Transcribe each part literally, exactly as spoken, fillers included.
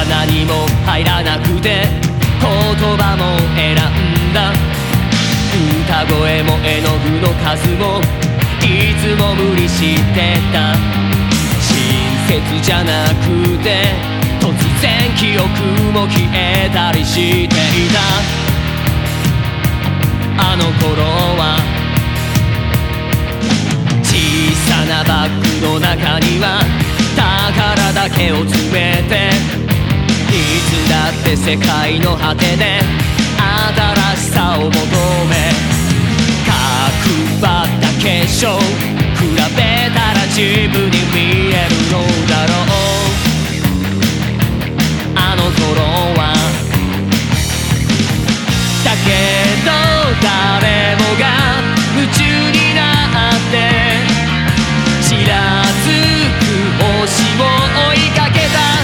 は何も入らなくて言葉も選んだ。歌声も絵の具の数もいつも無理してた。親切じゃなくて突然記憶も消えたりしていた。あの頃は小さなバッグの中には宝だけを詰めて、いつだって世界の果てで新しさを求め、角張った化粧比べたら自分に見えるのだろう。あの頃はだけど誰もが夢中になってちらつく星を追いかけた。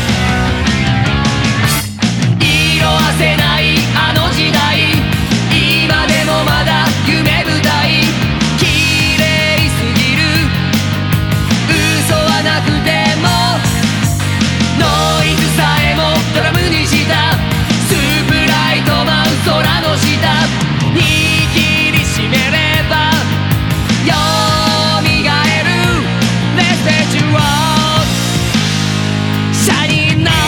色褪せないあの時代、今でもまだ夢舞台。綺麗すぎる嘘はなくてもノイズさえもドラムにした。スプライト舞う空の下握りしめれば蘇る Let's let you out Shining now。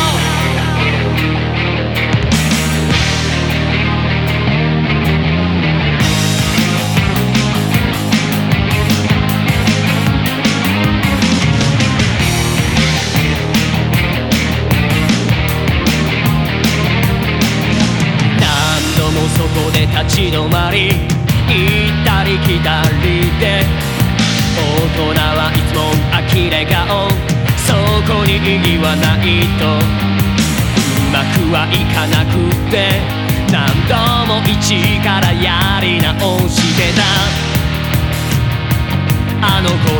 何度もそこで立ち止まり行ったり来たりで、大人はいつも呆れ顔、そこに意義はないと。うまくはいかなくって何度も一からやり直してた。あの頃